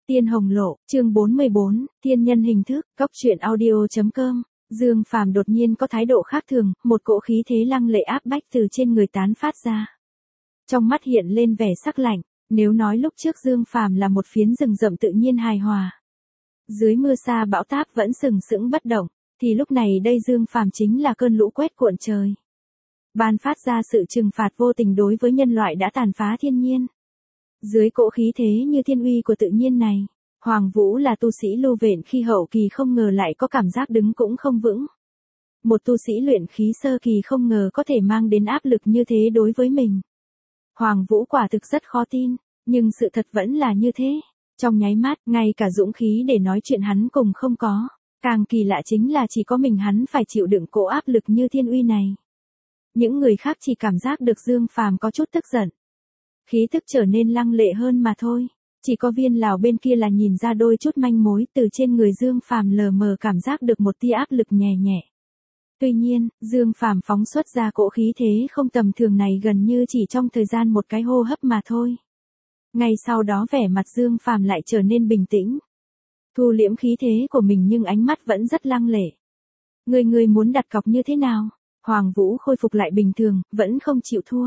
Tiên Hồng Lộ, chương 44, Tiên nhân hình thức, Cóc truyện audio.com. Dương Phàm đột nhiên có thái độ khác thường, một cỗ khí thế lăng lệ áp bách từ trên người tán phát ra. Trong mắt hiện lên vẻ sắc lạnh, nếu nói lúc trước Dương Phàm là một phiến rừng rậm tự nhiên hài hòa, dưới mưa sa bão táp vẫn sừng sững bất động, thì lúc này đây Dương Phàm chính là cơn lũ quét cuộn trời, ban phát ra sự trừng phạt vô tình đối với nhân loại đã tàn phá thiên nhiên. Dưới cỗ khí thế như thiên uy của tự nhiên này, Hoàng Vũ là tu sĩ lưu vện khi hậu kỳ không ngờ lại có cảm giác đứng cũng không vững. Một tu sĩ luyện khí sơ kỳ không ngờ có thể mang đến áp lực như thế đối với mình. Hoàng Vũ quả thực rất khó tin, nhưng sự thật vẫn là như thế. Trong nháy mắt, ngay cả dũng khí để nói chuyện hắn cùng không có. Càng kỳ lạ chính là chỉ có mình hắn phải chịu đựng cỗ áp lực như thiên uy này. Những người khác chỉ cảm giác được Dương Phàm có chút tức giận. Khí tức trở nên lăng lệ hơn mà thôi. Chỉ có Viên Lão bên kia là nhìn ra đôi chút manh mối từ trên người Dương Phàm, lờ mờ cảm giác được một tia áp lực nhẹ nhẹ. Tuy nhiên, Dương Phàm phóng xuất ra cỗ khí thế không tầm thường này gần như chỉ trong thời gian một cái hô hấp mà thôi. Ngay sau đó vẻ mặt Dương Phàm lại trở nên bình tĩnh. Thu liễm khí thế của mình nhưng ánh mắt vẫn rất lăng lệ. Người muốn đặt cọc như thế nào? Hoàng Vũ khôi phục lại bình thường, vẫn không chịu thua.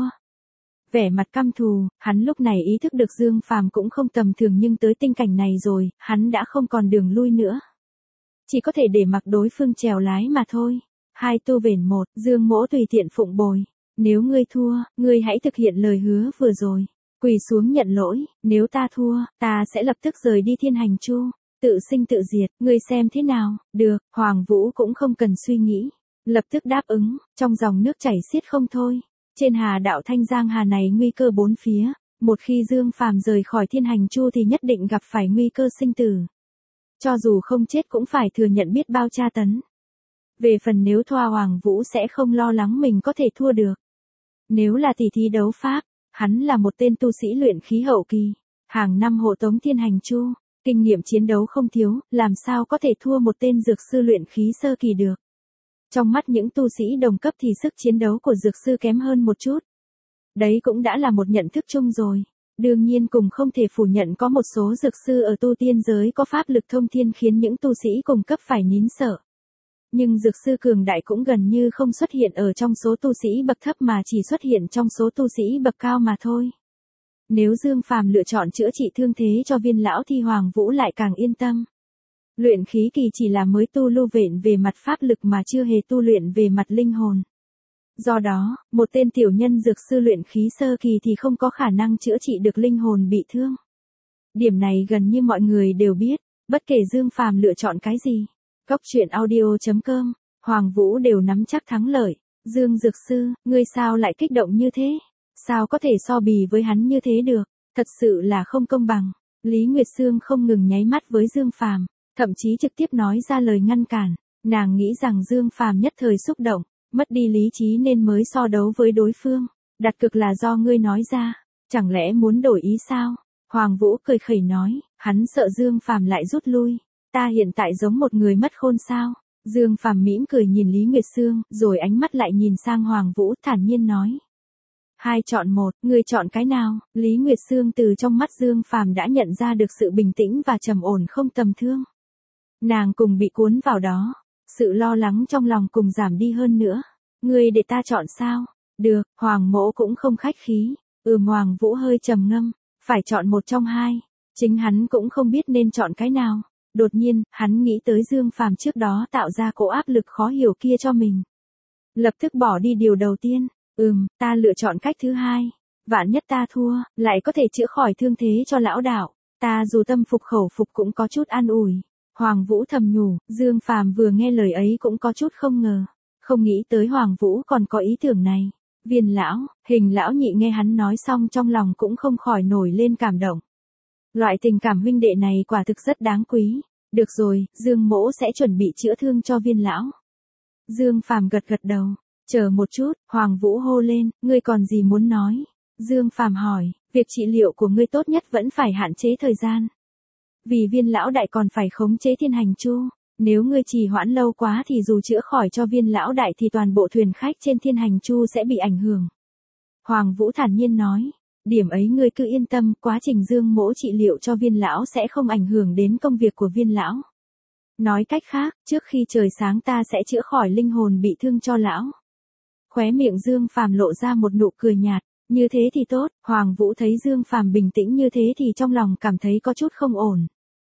Vẻ mặt căm thù, hắn lúc này ý thức được Dương Phàm cũng không tầm thường, nhưng tới tình cảnh này rồi, hắn đã không còn đường lui nữa. Chỉ có thể để mặc đối phương chèo lái mà thôi. Hai tu vển một, Dương Mỗ tùy tiện phụng bồi. Nếu ngươi thua, ngươi hãy thực hiện lời hứa vừa rồi. Quỳ xuống nhận lỗi, nếu ta thua, ta sẽ lập tức rời đi Thiên Hành Chu. Tự sinh tự diệt, ngươi xem thế nào? Được, Hoàng Vũ cũng không cần suy nghĩ. Lập tức đáp ứng, trong dòng nước chảy xiết không thôi. Trên hà đạo Thanh Giang Hà này nguy cơ bốn phía, một khi Dương Phàm rời khỏi Thiên Hành Chu thì nhất định gặp phải nguy cơ sinh tử. Cho dù không chết cũng phải thừa nhận biết bao tra tấn. Về phần nếu thua, Hoàng Vũ sẽ không lo lắng mình có thể thua được. Nếu là tỷ thí đấu pháp, hắn là một tên tu sĩ luyện khí hậu kỳ, hàng năm hộ tống Thiên Hành Chu, kinh nghiệm chiến đấu không thiếu, làm sao có thể thua một tên dược sư luyện khí sơ kỳ được. Trong mắt những tu sĩ đồng cấp thì sức chiến đấu của dược sư kém hơn một chút. Đấy cũng đã là một nhận thức chung rồi. Đương nhiên cùng không thể phủ nhận có một số dược sư ở tu tiên giới có pháp lực thông thiên khiến những tu sĩ cùng cấp phải nín sợ. Nhưng dược sư cường đại cũng gần như không xuất hiện ở trong số tu sĩ bậc thấp mà chỉ xuất hiện trong số tu sĩ bậc cao mà thôi. Nếu Dương Phàm lựa chọn chữa trị thương thế cho Viên Lão thì Hoàng Vũ lại càng yên tâm. Luyện khí kỳ chỉ là mới tu lưu vện về mặt pháp lực mà chưa hề tu luyện về mặt linh hồn. Do đó, một tên tiểu nhân dược sư luyện khí sơ kỳ thì không có khả năng chữa trị được linh hồn bị thương. Điểm này gần như mọi người đều biết, bất kể Dương Phàm lựa chọn cái gì. Cóc truyện audio.com, Hoàng Vũ đều nắm chắc thắng lợi. Dương dược sư, ngươi sao lại kích động như thế? Sao có thể so bì với hắn như thế được? Thật sự là không công bằng. Lý Nguyệt Sương không ngừng nháy mắt với Dương Phàm, thậm chí trực tiếp nói ra lời ngăn cản. Nàng nghĩ rằng Dương Phàm nhất thời xúc động, mất đi lý trí nên mới so đấu với đối phương. Đặt cược là do ngươi nói ra, chẳng lẽ muốn đổi ý sao? Hoàng Vũ cười khẩy nói, hắn sợ Dương Phàm lại rút lui. Ta hiện tại giống một người mất khôn sao? Dương Phàm mỉm cười nhìn Lý Nguyệt Sương, rồi ánh mắt lại nhìn sang Hoàng Vũ thản nhiên nói. Hai chọn một, ngươi chọn cái nào? Lý Nguyệt Sương từ trong mắt Dương Phàm đã nhận ra được sự bình tĩnh và trầm ổn không tầm thường. Nàng cùng bị cuốn vào đó, sự lo lắng trong lòng cùng giảm đi hơn nữa. Ngươi để ta chọn sao? Được, Hoàng Mỗ cũng không khách khí. Hoàng Vũ hơi trầm ngâm, phải chọn một trong hai. Chính hắn cũng không biết nên chọn cái nào. Đột nhiên, hắn nghĩ tới Dương Phàm trước đó tạo ra cỗ áp lực khó hiểu kia cho mình. Lập tức bỏ đi điều đầu tiên. Ta lựa chọn cách thứ hai. Vạn nhất ta thua, lại có thể chữa khỏi thương thế cho lão đạo. Ta dù tâm phục khẩu phục cũng có chút an ủi. Hoàng Vũ thầm nhủ, Dương Phàm vừa nghe lời ấy cũng có chút không ngờ. Không nghĩ tới Hoàng Vũ còn có ý tưởng này. Viên Lão, Hình Lão Nhị nghe hắn nói xong trong lòng cũng không khỏi nổi lên cảm động. Loại tình cảm huynh đệ này quả thực rất đáng quý. Được rồi, Dương Mỗ sẽ chuẩn bị chữa thương cho Viên Lão. Dương Phàm gật gật đầu. Chờ một chút, Hoàng Vũ hô lên, ngươi còn gì muốn nói? Dương Phàm hỏi, việc trị liệu của ngươi tốt nhất vẫn phải hạn chế thời gian. Vì Viên Lão đại còn phải khống chế Thiên Hành Chu. Nếu ngươi trì hoãn lâu quá thì dù chữa khỏi cho Viên Lão đại thì toàn bộ thuyền khách trên Thiên Hành Chu sẽ bị ảnh hưởng. Hoàng Vũ thản nhiên nói, Điểm ấy ngươi cứ yên tâm, quá trình Dương Mỗ trị liệu cho Viên lão sẽ không ảnh hưởng đến công việc của Viên lão. Nói cách khác, trước khi trời sáng ta sẽ chữa khỏi linh hồn bị thương cho lão. Khóe miệng Dương Phàm lộ ra một nụ cười nhạt, như thế thì tốt. Hoàng Vũ thấy Dương Phàm bình tĩnh như thế thì trong lòng cảm thấy có chút không ổn.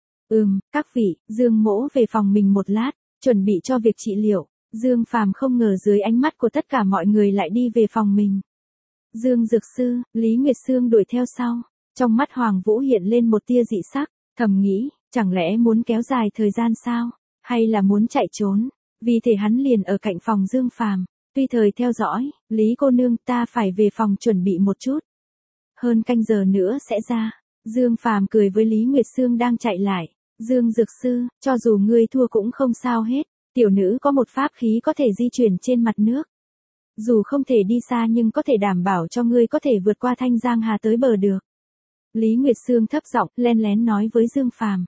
Các vị, Dương Mỗ về phòng mình một lát, chuẩn bị cho việc trị liệu. Dương Phàm không ngờ dưới ánh mắt của tất cả mọi người lại đi về phòng mình. Dương Dược Sư, Lý Nguyệt Sương đuổi theo sau. Trong mắt Hoàng Vũ hiện lên một tia dị sắc, thầm nghĩ, chẳng lẽ muốn kéo dài thời gian sao? Hay là muốn chạy trốn? Vì thế hắn liền ở cạnh phòng Dương Phàm, tuy thời theo dõi, Lý cô nương ta phải về phòng chuẩn bị một chút. Hơn canh giờ nữa sẽ ra. Dương Phàm cười với Lý Nguyệt Sương đang chạy lại. Dương Dược Sư, cho dù ngươi thua cũng không sao hết. Tiểu nữ có một pháp khí có thể di chuyển trên mặt nước. Dù không thể đi xa nhưng có thể đảm bảo cho ngươi có thể vượt qua Thanh Giang Hà tới bờ được. Lý Nguyệt Sương thấp giọng, len lén nói với Dương Phàm.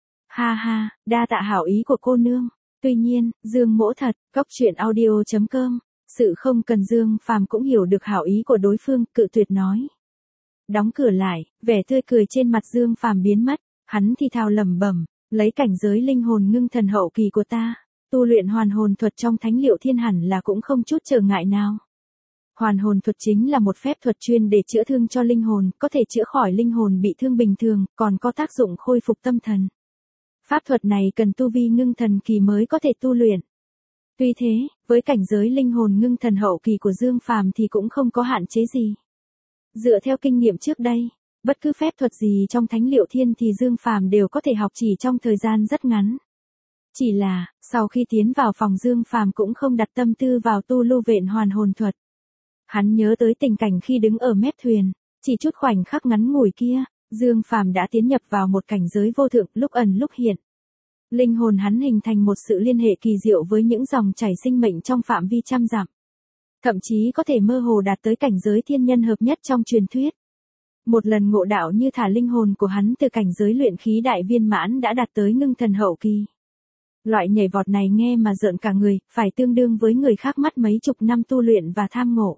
Ha ha, đa tạ hảo ý của cô nương. Tuy nhiên, Dương Mỗ thật, coctruyện.audio.com. Sự không cần Dương Phàm cũng hiểu được hảo ý của đối phương, cự tuyệt nói. Đóng cửa lại, vẻ tươi cười trên mặt Dương Phàm biến mất, hắn thì thào lẩm bẩm, lấy cảnh giới linh hồn ngưng thần hậu kỳ của ta, tu luyện hoàn hồn thuật trong Thánh Liệu Thiên hẳn là cũng không chút trở ngại nào. Hoàn hồn thuật chính là một phép thuật chuyên để chữa thương cho linh hồn, có thể chữa khỏi linh hồn bị thương bình thường, còn có tác dụng khôi phục tâm thần. Pháp thuật này cần tu vi ngưng thần kỳ mới có thể tu luyện. Tuy thế, với cảnh giới linh hồn ngưng thần hậu kỳ của Dương Phàm thì cũng không có hạn chế gì. Dựa theo kinh nghiệm trước đây, bất cứ phép thuật gì trong Thánh Liệu Thiên thì Dương Phàm đều có thể học chỉ trong thời gian rất ngắn. Chỉ là, sau khi tiến vào phòng Dương Phàm cũng không đặt tâm tư vào tu lưu vện hoàn hồn thuật. Hắn nhớ tới tình cảnh khi đứng ở mép thuyền, chỉ chút khoảnh khắc ngắn ngủi kia, Dương Phàm đã tiến nhập vào một cảnh giới vô thượng, lúc ẩn lúc hiện. Linh hồn hắn hình thành một sự liên hệ kỳ diệu với những dòng chảy sinh mệnh trong phạm vi trăm dặm. Thậm chí có thể mơ hồ đạt tới cảnh giới thiên nhân hợp nhất trong truyền thuyết. Một lần ngộ đạo như thả linh hồn của hắn từ cảnh giới luyện khí đại viên mãn đã đạt tới ngưng thần hậu kỳ. Loại nhảy vọt này nghe mà rợn cả người, phải tương đương với người khác mất mấy chục năm tu luyện và tham ngộ.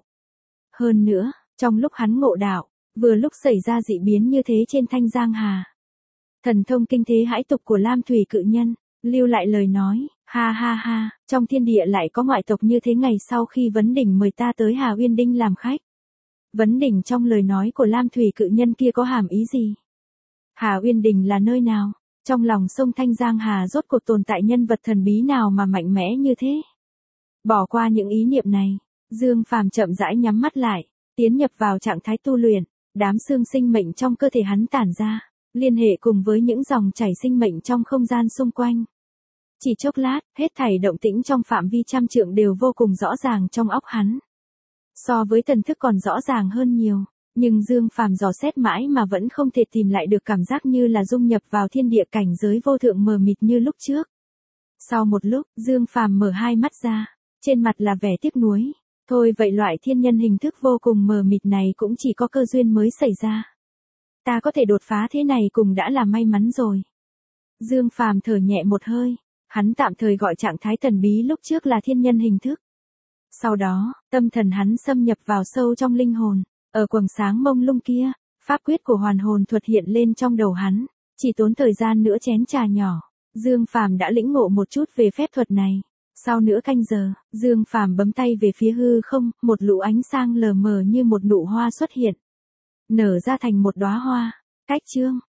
Hơn nữa, trong lúc hắn ngộ đạo, vừa lúc xảy ra dị biến như thế trên Thanh Giang Hà. Thần thông kinh thế hãi tục của Lam Thủy Cự Nhân, lưu lại lời nói, ha ha ha, trong thiên địa lại có ngoại tộc như thế. Ngày sau khi Vấn Đỉnh mời ta tới Hà Uyên Đinh làm khách. Vấn Đỉnh trong lời nói của Lam Thủy Cự Nhân kia có hàm ý gì? Hà Uyên Đỉnh là nơi nào? Trong lòng sông Thanh Giang Hà rốt cuộc tồn tại nhân vật thần bí nào mà mạnh mẽ như thế? Bỏ qua những ý niệm này, Dương Phàm chậm rãi nhắm mắt lại, tiến nhập vào trạng thái tu luyện, đám xương sinh mệnh trong cơ thể hắn tản ra, liên hệ cùng với những dòng chảy sinh mệnh trong không gian xung quanh. Chỉ chốc lát, hết thảy động tĩnh trong phạm vi trăm trượng đều vô cùng rõ ràng trong óc hắn. So với thần thức còn rõ ràng hơn nhiều, nhưng Dương Phàm dò xét mãi mà vẫn không thể tìm lại được cảm giác như là dung nhập vào thiên địa cảnh giới vô thượng mờ mịt như lúc trước. Sau một lúc, Dương Phàm mở hai mắt ra, trên mặt là vẻ tiếc nuối. Thôi vậy loại thiên nhân hình thức vô cùng mờ mịt này cũng chỉ có cơ duyên mới xảy ra. Ta có thể đột phá thế này cũng đã là may mắn rồi. Dương Phàm thở nhẹ một hơi, hắn tạm thời gọi trạng thái thần bí lúc trước là thiên nhân hình thức. Sau đó, tâm thần hắn xâm nhập vào sâu trong linh hồn, ở quầng sáng mông lung kia, pháp quyết của hoàn hồn thuật hiện lên trong đầu hắn, chỉ tốn thời gian nửa chén trà nhỏ, Dương Phàm đã lĩnh ngộ một chút về phép thuật này. Sau nửa canh giờ, Dương Phàm bấm tay về phía hư không, một lũ ánh sáng lờ mờ như một nụ hoa xuất hiện, nở ra thành một đóa hoa. Cách chương